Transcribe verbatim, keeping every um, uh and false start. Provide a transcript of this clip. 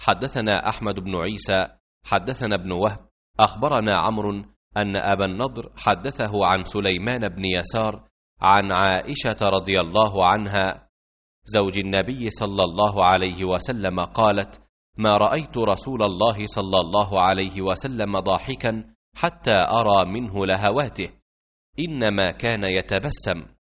حدثنا أحمد بن عيسى حدثنا ابن وهب أخبرنا عمرو أن أبا النضر حدثه عن سليمان بن يسار عن عائشة رضي الله عنها زوج النبي صلى الله عليه وسلم قالت: ما رأيت رسول الله صلى الله عليه وسلم ضاحكا حتى أرى منه لهواته، إنما كان يتبسم